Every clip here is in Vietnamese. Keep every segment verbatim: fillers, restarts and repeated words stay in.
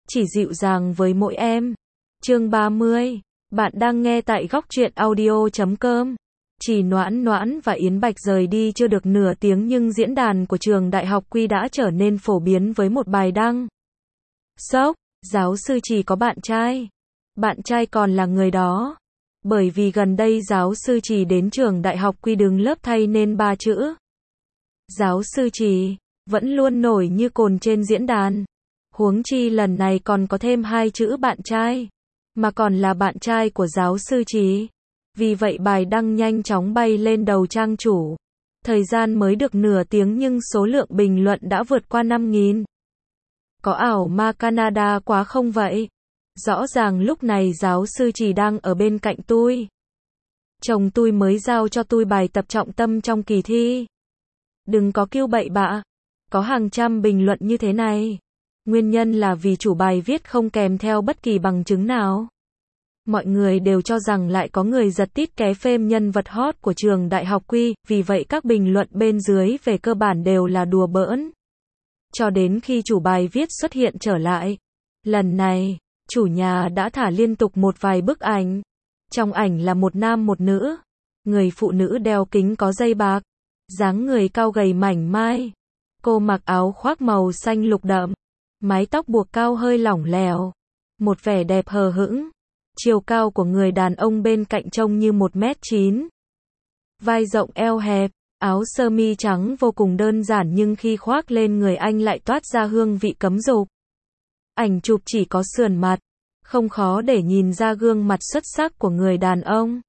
chỉ dịu dàng với mỗi em. Chương ba mươi. Bạn đang nghe tại góc truyện audio chấm com. Chỉ Noãn Noãn và Yến Bạch rời đi chưa được nửa tiếng nhưng diễn đàn của trường Đại học Quy đã trở nên phổ biến với một bài đăng. Sốc, giáo sư Chỉ có bạn trai. Bạn trai còn là người đó. Bởi vì gần đây giáo sư Chỉ đến trường Đại học Quy đứng lớp thay nên ba chữ. Giáo sư Chỉ vẫn luôn nổi như cồn trên diễn đàn. Huống chi lần này còn có thêm hai chữ bạn trai, mà còn là bạn trai của giáo sư Chỉ. Vì vậy bài đăng nhanh chóng bay lên đầu trang chủ. Thời gian mới được nửa tiếng nhưng số lượng bình luận đã vượt qua năm nghìn. Có ảo ma Canada quá không vậy? Rõ ràng lúc này giáo sư Chỉ đang ở bên cạnh tôi. Chồng tôi mới giao cho tôi bài tập trọng tâm trong kỳ thi. Đừng có kêu bậy bạ. Có hàng trăm bình luận như thế này. Nguyên nhân là vì chủ bài viết không kèm theo bất kỳ bằng chứng nào. Mọi người đều cho rằng lại có người giật tít ké phêm nhân vật hot của trường Đại học Quy, vì vậy các bình luận bên dưới về cơ bản đều là đùa bỡn. Cho đến khi chủ bài viết xuất hiện trở lại. Lần này, chủ nhà đã thả liên tục một vài bức ảnh. Trong ảnh là một nam một nữ. Người phụ nữ đeo kính có dây bạc. Dáng người cao gầy mảnh mai. Cô mặc áo khoác màu xanh lục đậm. Mái tóc buộc cao hơi lỏng lẻo. Một vẻ đẹp hờ hững. Chiều cao của người đàn ông bên cạnh trông như một mét chín. Vai rộng eo hẹp. Áo sơ mi trắng vô cùng đơn giản nhưng khi khoác lên người anh lại toát ra hương vị cấm dục. Ảnh chụp chỉ có sườn mặt. Không khó để nhìn ra gương mặt xuất sắc của người đàn ông.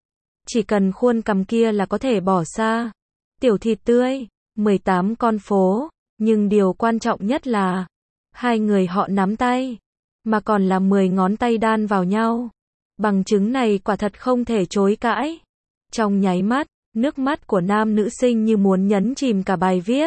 Chỉ cần khuôn cằm kia là có thể bỏ xa. Tiểu thịt tươi. mười tám con phố. Nhưng điều quan trọng nhất là hai người họ nắm tay. Mà còn là mười ngón tay đan vào nhau. Bằng chứng này quả thật không thể chối cãi. Trong nháy mắt, nước mắt của nam nữ sinh như muốn nhấn chìm cả bài viết.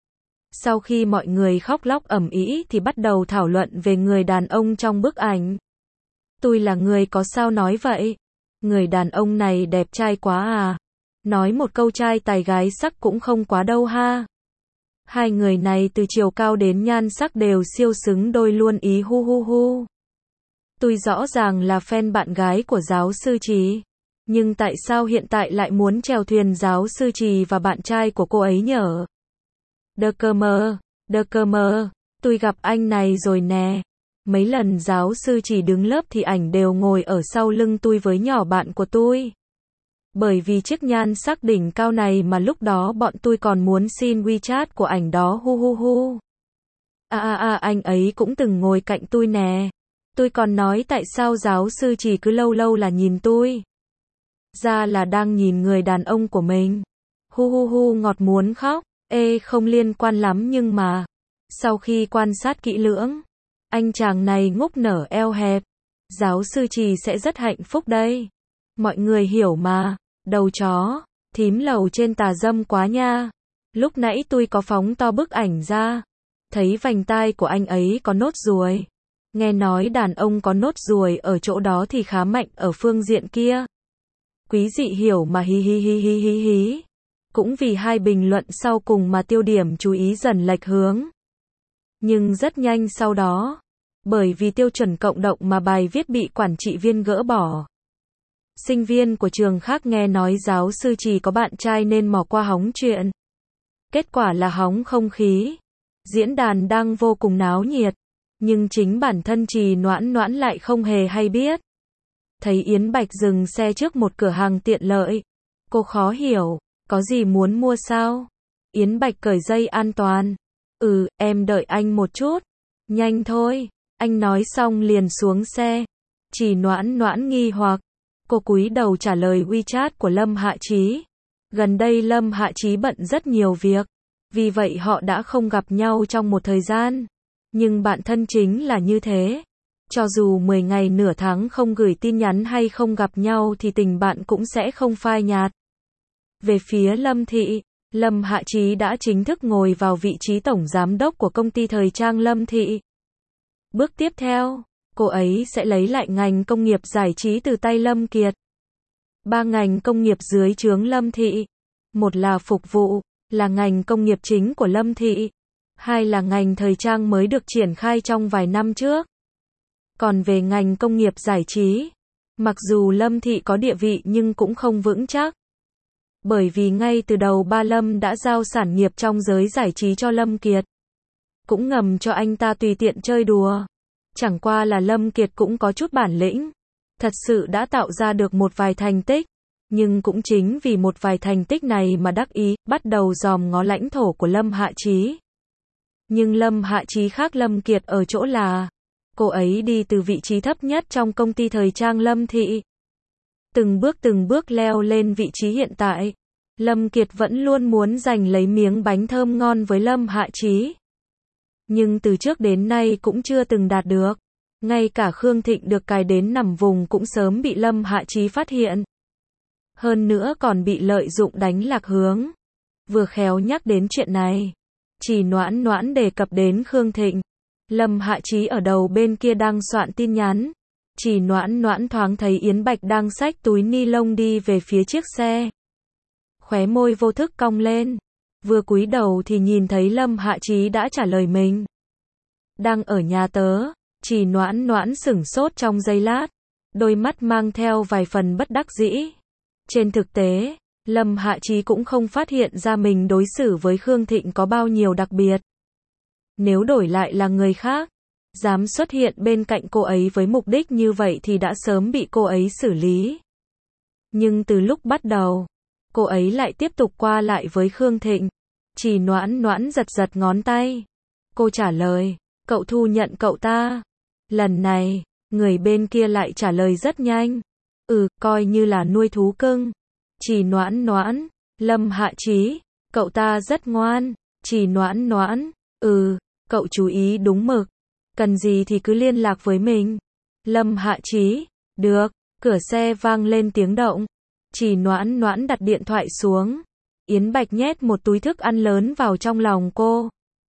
Sau khi mọi người khóc lóc ầm ĩ thì bắt đầu thảo luận về người đàn ông trong bức ảnh. Tôi là người có sao nói vậy? Người đàn ông này đẹp trai quá à? Nói một câu trai tài gái sắc cũng không quá đâu ha. Hai người này từ chiều cao đến nhan sắc đều siêu xứng đôi luôn ý hu hu hu. Tôi rõ ràng là fan bạn gái của giáo sư Chỉ. Nhưng tại sao hiện tại lại muốn chèo thuyền giáo sư Chỉ và bạn trai của cô ấy nhở? Đơ cơ mơ, đơ cơ mơ, tôi gặp anh này rồi nè. Mấy lần giáo sư Chỉ đứng lớp thì ảnh đều ngồi ở sau lưng tôi với nhỏ bạn của tôi. Bởi vì chiếc nhan sắc đỉnh cao này mà lúc đó bọn tôi còn muốn xin WeChat của ảnh đó hu hu hu. À à à anh ấy cũng từng ngồi cạnh tôi nè. Tôi còn nói tại sao giáo sư Chỉ cứ lâu lâu là nhìn tôi. Ra là đang nhìn người đàn ông của mình. Hu hu hu ngọt muốn khóc. Ê không liên quan lắm nhưng mà. Sau khi quan sát kỹ lưỡng. Anh chàng này ngốc nở eo hẹp. Giáo sư Chỉ sẽ rất hạnh phúc đây. Mọi người hiểu mà. Đầu chó. Thím lầu trên tà dâm quá nha. Lúc nãy tôi có phóng to bức ảnh ra. Thấy vành tai của anh ấy có nốt ruồi. Nghe nói đàn ông có nốt ruồi ở chỗ đó thì khá mạnh ở phương diện kia. Quý dị hiểu mà hi hi hi hi hi hi. Cũng vì hai bình luận sau cùng mà tiêu điểm chú ý dần lệch hướng. Nhưng rất nhanh sau đó. Bởi vì tiêu chuẩn cộng đồng mà bài viết bị quản trị viên gỡ bỏ. Sinh viên của trường khác nghe nói giáo sư Chỉ có bạn trai nên mò qua hóng chuyện. Kết quả là hóng không khí. Diễn đàn đang vô cùng náo nhiệt. Nhưng chính bản thân Chỉ Noãn Noãn lại không hề hay biết. Thấy Yến Bạch dừng xe trước một cửa hàng tiện lợi. Cô khó hiểu. Có gì muốn mua sao? Yến Bạch cởi dây an toàn. Ừ, em đợi anh một chút. Nhanh thôi. Anh nói xong liền xuống xe. Chỉ Noãn Noãn nghi hoặc. Cô cúi đầu trả lời WeChat của Lâm Hạ Chí. Gần đây Lâm Hạ Chí bận rất nhiều việc. Vì vậy họ đã không gặp nhau trong một thời gian. Nhưng bạn thân chính là như thế. Cho dù mười ngày nửa tháng không gửi tin nhắn hay không gặp nhau thì tình bạn cũng sẽ không phai nhạt. Về phía Lâm Thị, Lâm Hạ Chí đã chính thức ngồi vào vị trí tổng giám đốc của công ty thời trang Lâm Thị. Bước tiếp theo, cô ấy sẽ lấy lại ngành công nghiệp giải trí từ tay Lâm Kiệt. Ba ngành công nghiệp dưới trướng Lâm Thị. Một là phục vụ, là ngành công nghiệp chính của Lâm Thị. Hai là ngành thời trang mới được triển khai trong vài năm trước. Còn về ngành công nghiệp giải trí, mặc dù Lâm Thị có địa vị nhưng cũng không vững chắc. Bởi vì ngay từ đầu ba Lâm đã giao sản nghiệp trong giới giải trí cho Lâm Kiệt. Cũng ngầm cho anh ta tùy tiện chơi đùa. Chẳng qua là Lâm Kiệt cũng có chút bản lĩnh. Thật sự đã tạo ra được một vài thành tích. Nhưng cũng chính vì một vài thành tích này mà đắc ý, bắt đầu dòm ngó lãnh thổ của Lâm Hạ Chí. Nhưng Lâm Hạ Chí khác Lâm Kiệt ở chỗ là, cô ấy đi từ vị trí thấp nhất trong công ty thời trang Lâm Thị. Từng bước từng bước leo lên vị trí hiện tại. Lâm Kiệt vẫn luôn muốn giành lấy miếng bánh thơm ngon với Lâm Hạ Chí. Nhưng từ trước đến nay cũng chưa từng đạt được. Ngay cả Khương Thịnh được cài đến nằm vùng cũng sớm bị Lâm Hạ Chí phát hiện. Hơn nữa còn bị lợi dụng đánh lạc hướng. Vừa khéo nhắc đến chuyện này, Chỉ Noãn Noãn đề cập đến Khương Thịnh. Lâm Hạ Chí ở đầu bên kia đang soạn tin nhắn. Chỉ Noãn Noãn thoáng thấy Yến Bạch đang xách túi ni lông đi về phía chiếc xe. Khóe môi vô thức cong lên. Vừa cúi đầu thì nhìn thấy Lâm Hạ Chí đã trả lời mình. Đang ở nhà tớ. Chỉ Noãn Noãn sửng sốt trong giây lát. Đôi mắt mang theo vài phần bất đắc dĩ. Trên thực tế, Lâm Hạ Chí cũng không phát hiện ra mình đối xử với Khương Thịnh có bao nhiêu đặc biệt. Nếu đổi lại là người khác, dám xuất hiện bên cạnh cô ấy với mục đích như vậy thì đã sớm bị cô ấy xử lý. Nhưng từ lúc bắt đầu, cô ấy lại tiếp tục qua lại với Khương Thịnh. Chỉ Noãn Noãn giật giật ngón tay. Cô trả lời, cậu thu nhận cậu ta. Lần này, người bên kia lại trả lời rất nhanh. Ừ, coi như là nuôi thú cưng. Chỉ Noãn Noãn, Lâm Hạ Chí, cậu ta rất ngoan. Chỉ Noãn Noãn, ừ, cậu chú ý đúng mực. Cần gì thì cứ liên lạc với mình. Lâm Hạ Chí, được. Cửa xe vang lên tiếng động. Chỉ Noãn Noãn đặt điện thoại xuống. Yến Bạch nhét một túi thức ăn lớn vào trong lòng cô.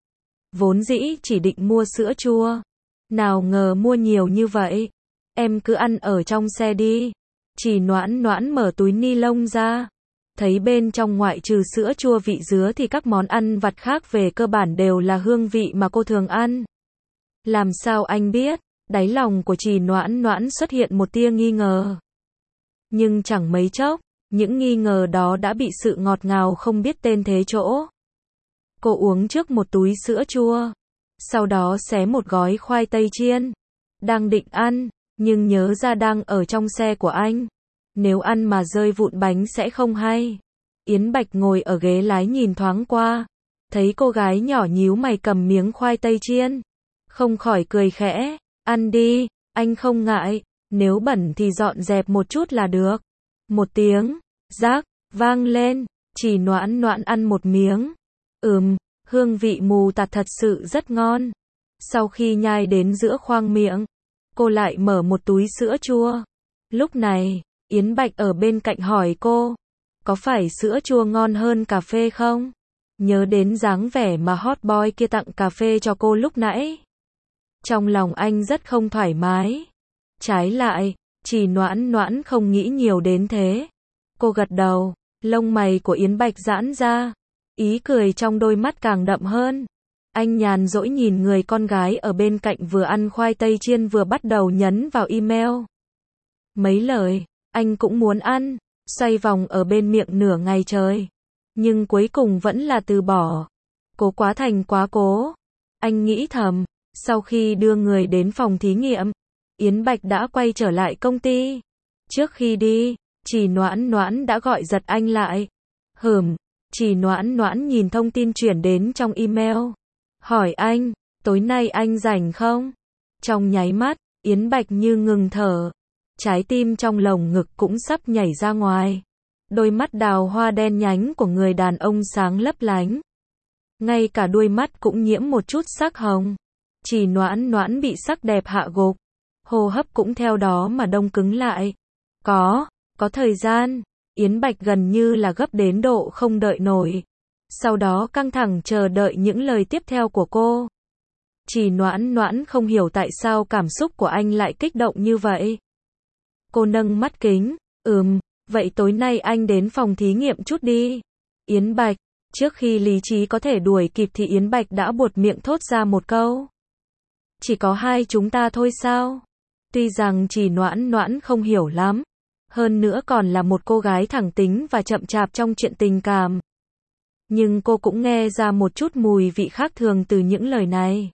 Vốn dĩ chỉ định mua sữa chua. Nào ngờ mua nhiều như vậy. Em cứ ăn ở trong xe đi. Chỉ Noãn Noãn mở túi ni lông ra. Thấy bên trong ngoại trừ sữa chua vị dứa thì các món ăn vặt khác về cơ bản đều là hương vị mà cô thường ăn. Làm sao anh biết? Đáy lòng của Chỉ Noãn Noãn xuất hiện một tia nghi ngờ. Nhưng chẳng mấy chốc, những nghi ngờ đó đã bị sự ngọt ngào không biết tên thế chỗ. Cô uống trước một túi sữa chua. Sau đó xé một gói khoai tây chiên. Đang định ăn, nhưng nhớ ra đang ở trong xe của anh. Nếu ăn mà rơi vụn bánh sẽ không hay. Yến Bạch ngồi ở ghế lái nhìn thoáng qua. Thấy cô gái nhỏ nhíu mày cầm miếng khoai tây chiên. Không khỏi cười khẽ. Ăn đi, anh không ngại. Nếu bẩn thì dọn dẹp một chút là được. Một tiếng, rác, vang lên. Chỉ Noãn Noãn ăn một miếng. Ừm, hương vị mù tạt thật sự rất ngon. Sau khi nhai đến giữa khoang miệng, cô lại mở một túi sữa chua. Lúc này, Yến Bạch ở bên cạnh hỏi cô. Có phải sữa chua ngon hơn cà phê không? Nhớ đến dáng vẻ mà hot boy kia tặng cà phê cho cô lúc nãy. Trong lòng anh rất không thoải mái. Trái lại, Chỉ Noãn Noãn không nghĩ nhiều đến thế. Cô gật đầu, lông mày của Yến Bạch giãn ra. Ý cười trong đôi mắt càng đậm hơn. Anh nhàn rỗi nhìn người con gái ở bên cạnh vừa ăn khoai tây chiên vừa bắt đầu nhấn vào email. Mấy lời, anh cũng muốn ăn, xoay vòng ở bên miệng nửa ngày trời. Nhưng cuối cùng vẫn là từ bỏ. Cố quá thành quá cố. Anh nghĩ thầm, sau khi đưa người đến phòng thí nghiệm, Yến Bạch đã quay trở lại công ty. Trước khi đi, Chỉ Noãn Noãn đã gọi giật anh lại. Hửm, Chỉ Noãn Noãn nhìn thông tin chuyển đến trong email. Hỏi anh, tối nay anh rảnh không? Trong nháy mắt, Yến Bạch như ngừng thở. Trái tim trong lồng ngực cũng sắp nhảy ra ngoài. Đôi mắt đào hoa đen nhánh của người đàn ông sáng lấp lánh. Ngay cả đuôi mắt cũng nhiễm một chút sắc hồng. Chỉ Noãn Noãn bị sắc đẹp hạ gục. Hô hấp cũng theo đó mà đông cứng lại. Có, có thời gian. Yến Bạch gần như là gấp đến độ không đợi nổi. Sau đó căng thẳng chờ đợi những lời tiếp theo của cô. Chỉ Noãn Noãn không hiểu tại sao cảm xúc của anh lại kích động như vậy. Cô nâng mắt kính. Ừm, vậy tối nay anh đến phòng thí nghiệm chút đi. Yến Bạch, trước khi lý trí có thể đuổi kịp thì Yến Bạch đã buột miệng thốt ra một câu. Chỉ có hai chúng ta thôi sao? Tuy rằng Chỉ Noãn Noãn không hiểu lắm, hơn nữa còn là một cô gái thẳng tính và chậm chạp trong chuyện tình cảm, nhưng cô cũng nghe ra một chút mùi vị khác thường từ những lời này.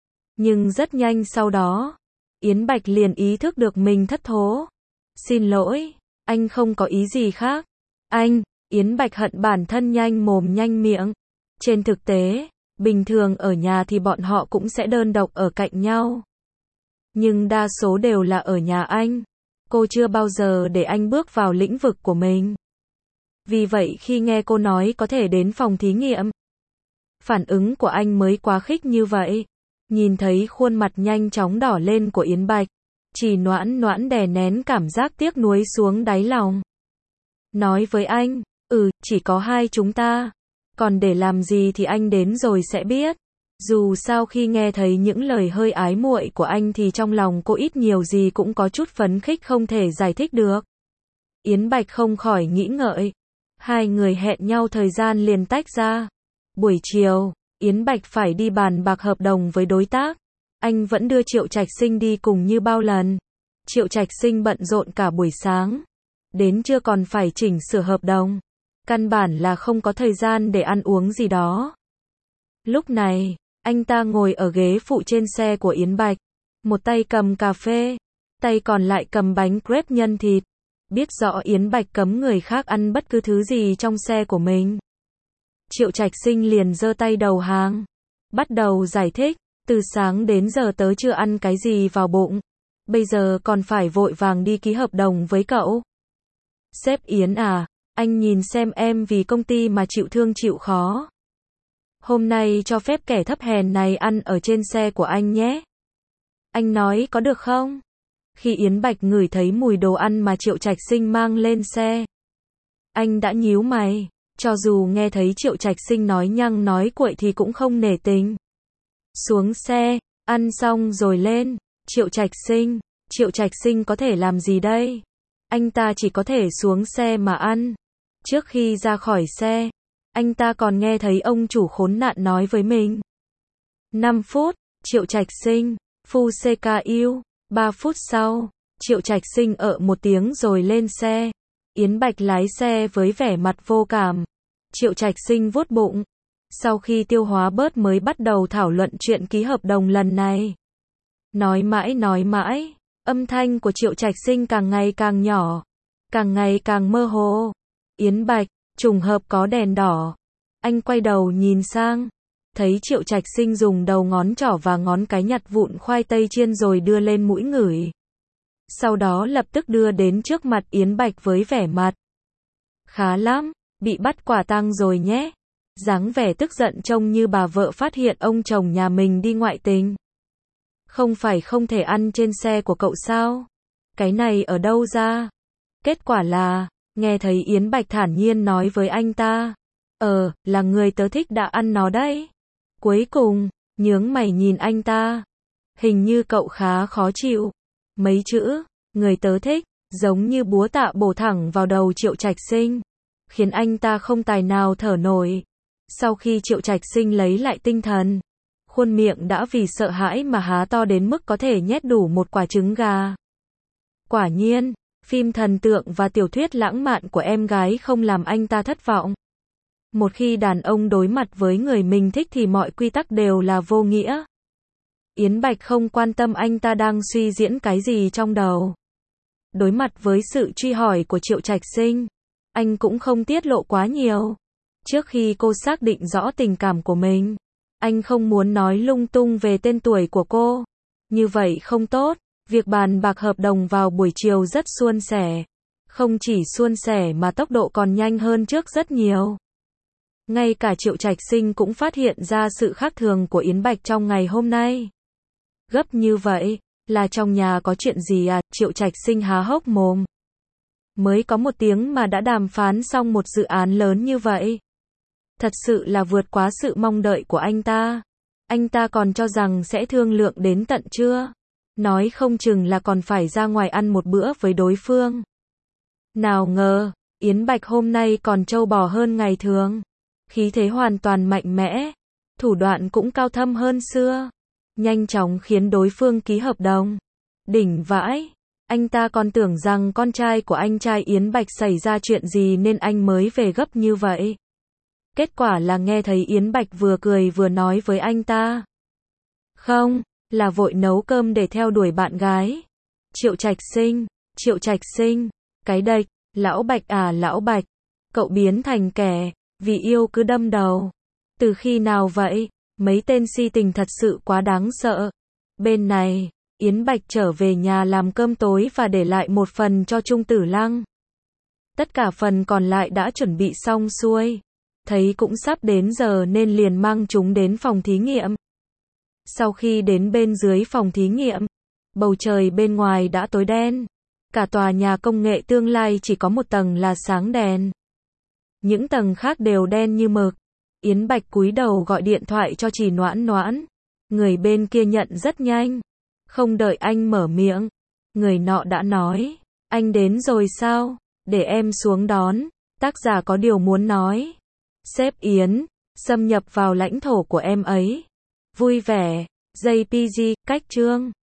Nhưng rất nhanh sau đó, Yến Bạch liền ý thức được mình thất thố. Xin lỗi, anh không có ý gì khác. Anh, Yến Bạch hận bản thân nhanh mồm nhanh miệng. Trên thực tế, bình thường ở nhà thì bọn họ cũng sẽ đơn độc ở cạnh nhau. Nhưng đa số đều là ở nhà anh. Cô chưa bao giờ để anh bước vào lĩnh vực của mình. Vì vậy khi nghe cô nói có thể đến phòng thí nghiệm, phản ứng của anh mới quá khích như vậy. Nhìn thấy khuôn mặt nhanh chóng đỏ lên của Yến Bạch, Chỉ Noãn Noãn đè nén cảm giác tiếc nuối xuống đáy lòng. Nói với anh, ừ, chỉ có hai chúng ta. Còn để làm gì thì anh đến rồi sẽ biết. Dù sao khi nghe thấy những lời hơi ái muội của anh thì trong lòng cô ít nhiều gì cũng có chút phấn khích không thể giải thích được. Yến Bạch không khỏi nghĩ ngợi. Hai người hẹn nhau thời gian liền tách ra. Buổi chiều, Yến Bạch phải đi bàn bạc hợp đồng với đối tác. Anh vẫn đưa Triệu Trạch Sinh đi cùng như bao lần. Triệu Trạch Sinh bận rộn cả buổi sáng. Đến trưa còn phải chỉnh sửa hợp đồng. Căn bản là không có thời gian để ăn uống gì đó. Lúc này, anh ta ngồi ở ghế phụ trên xe của Yến Bạch. Một tay cầm cà phê, tay còn lại cầm bánh crepe nhân thịt. Biết rõ Yến Bạch cấm người khác ăn bất cứ thứ gì trong xe của mình. Triệu Trạch Sinh liền giơ tay đầu hàng. Bắt đầu giải thích, từ sáng đến giờ tớ chưa ăn cái gì vào bụng. Bây giờ còn phải vội vàng đi ký hợp đồng với cậu. Sếp Yến à, anh nhìn xem em vì công ty mà chịu thương chịu khó. Hôm nay cho phép kẻ thấp hèn này ăn ở trên xe của anh nhé. Anh nói có được không? Khi Yến Bạch ngửi thấy mùi đồ ăn mà Triệu Trạch Sinh mang lên xe, anh đã nhíu mày. Cho dù nghe thấy Triệu Trạch Sinh nói nhăng nói cuội thì cũng không nể tình. Xuống xe, ăn xong rồi lên. Triệu Trạch Sinh, Triệu Trạch Sinh có thể làm gì đây? Anh ta chỉ có thể xuống xe mà ăn. Trước khi ra khỏi xe, anh ta còn nghe thấy ông chủ khốn nạn nói với mình. năm phút, Triệu Trạch Sinh, Phu xê ca yêu. ba phút sau, Triệu Trạch Sinh ợ một tiếng rồi lên xe. Yến Bạch lái xe với vẻ mặt vô cảm. Triệu Trạch Sinh vuốt bụng. Sau khi tiêu hóa bớt mới bắt đầu thảo luận chuyện ký hợp đồng lần này. Nói mãi nói mãi, âm thanh của Triệu Trạch Sinh càng ngày càng nhỏ, càng ngày càng mơ hồ. Yến Bạch, trùng hợp có đèn đỏ. Anh quay đầu nhìn sang, thấy Triệu Trạch Sinh dùng đầu ngón trỏ và ngón cái nhặt vụn khoai tây chiên rồi đưa lên mũi ngửi. Sau đó lập tức đưa đến trước mặt Yến Bạch với vẻ mặt. Khá lắm, bị bắt quả tang rồi nhé. Dáng vẻ tức giận trông như bà vợ phát hiện ông chồng nhà mình đi ngoại tình. Không phải không thể ăn trên xe của cậu sao? Cái này ở đâu ra? Kết quả là, nghe thấy Yến Bạch thản nhiên nói với anh ta. Ờ, là người tớ thích đã ăn nó đấy. Cuối cùng, nhướng mày nhìn anh ta. Hình như cậu khá khó chịu. Mấy chữ, người tớ thích, giống như búa tạ bổ thẳng vào đầu Triệu Trạch Sinh, khiến anh ta không tài nào thở nổi. Sau khi Triệu Trạch Sinh lấy lại tinh thần, khuôn miệng đã vì sợ hãi mà há to đến mức có thể nhét đủ một quả trứng gà. Quả nhiên, phim thần tượng và tiểu thuyết lãng mạn của em gái không làm anh ta thất vọng. Một khi đàn ông đối mặt với người mình thích thì mọi quy tắc đều là vô nghĩa. Yến Bạch không quan tâm anh ta đang suy diễn cái gì trong đầu. Đối mặt với sự truy hỏi của Triệu Trạch Sinh, anh cũng không tiết lộ quá nhiều. Trước khi cô xác định rõ tình cảm của mình, anh không muốn nói lung tung về tên tuổi của cô. Như vậy không tốt. Việc bàn bạc hợp đồng vào buổi chiều rất suôn sẻ. Không chỉ suôn sẻ mà tốc độ còn nhanh hơn trước rất nhiều. Ngay cả Triệu Trạch Sinh cũng phát hiện ra sự khác thường của Yến Bạch trong ngày hôm nay. Gấp như vậy, là trong nhà có chuyện gì à? Triệu Trạch Sinh há hốc mồm. Mới có một tiếng mà đã đàm phán xong một dự án lớn như vậy. Thật sự là vượt quá sự mong đợi của anh ta. Anh ta còn cho rằng sẽ thương lượng đến tận trưa. Nói không chừng là còn phải ra ngoài ăn một bữa với đối phương. Nào ngờ, Yến Bạch hôm nay còn trâu bò hơn ngày thường. Khí thế hoàn toàn mạnh mẽ. Thủ đoạn cũng cao thâm hơn xưa. Nhanh chóng khiến đối phương ký hợp đồng. Đỉnh vãi. Anh ta còn tưởng rằng con trai của anh trai Yến Bạch xảy ra chuyện gì nên anh mới về gấp như vậy. Kết quả là nghe thấy Yến Bạch vừa cười vừa nói với anh ta. Không, là vội nấu cơm để theo đuổi bạn gái. Triệu Trạch Sinh, Triệu Trạch Sinh, cái đệch, lão Bạch à lão Bạch, cậu biến thành kẻ, vì yêu cứ đâm đầu. Từ khi nào vậy? Mấy tên si tình thật sự quá đáng sợ. Bên này, Yến Bạch trở về nhà làm cơm tối và để lại một phần cho Trung Tử Lăng. Tất cả phần còn lại đã chuẩn bị xong xuôi. Thấy cũng sắp đến giờ nên liền mang chúng đến phòng thí nghiệm. Sau khi đến bên dưới phòng thí nghiệm, bầu trời bên ngoài đã tối đen. Cả tòa nhà công nghệ tương lai chỉ có một tầng là sáng đèn. Những tầng khác đều đen như mực. Yến Bạch cúi đầu gọi điện thoại cho Trì Noãn Noãn. Người bên kia nhận rất nhanh. Không đợi anh mở miệng, người nọ đã nói, anh đến rồi sao? Để em xuống đón. Tác giả có điều muốn nói. Sếp Yến, xâm nhập vào lãnh thổ của em ấy. Vui vẻ, gi pê giê, cách chương.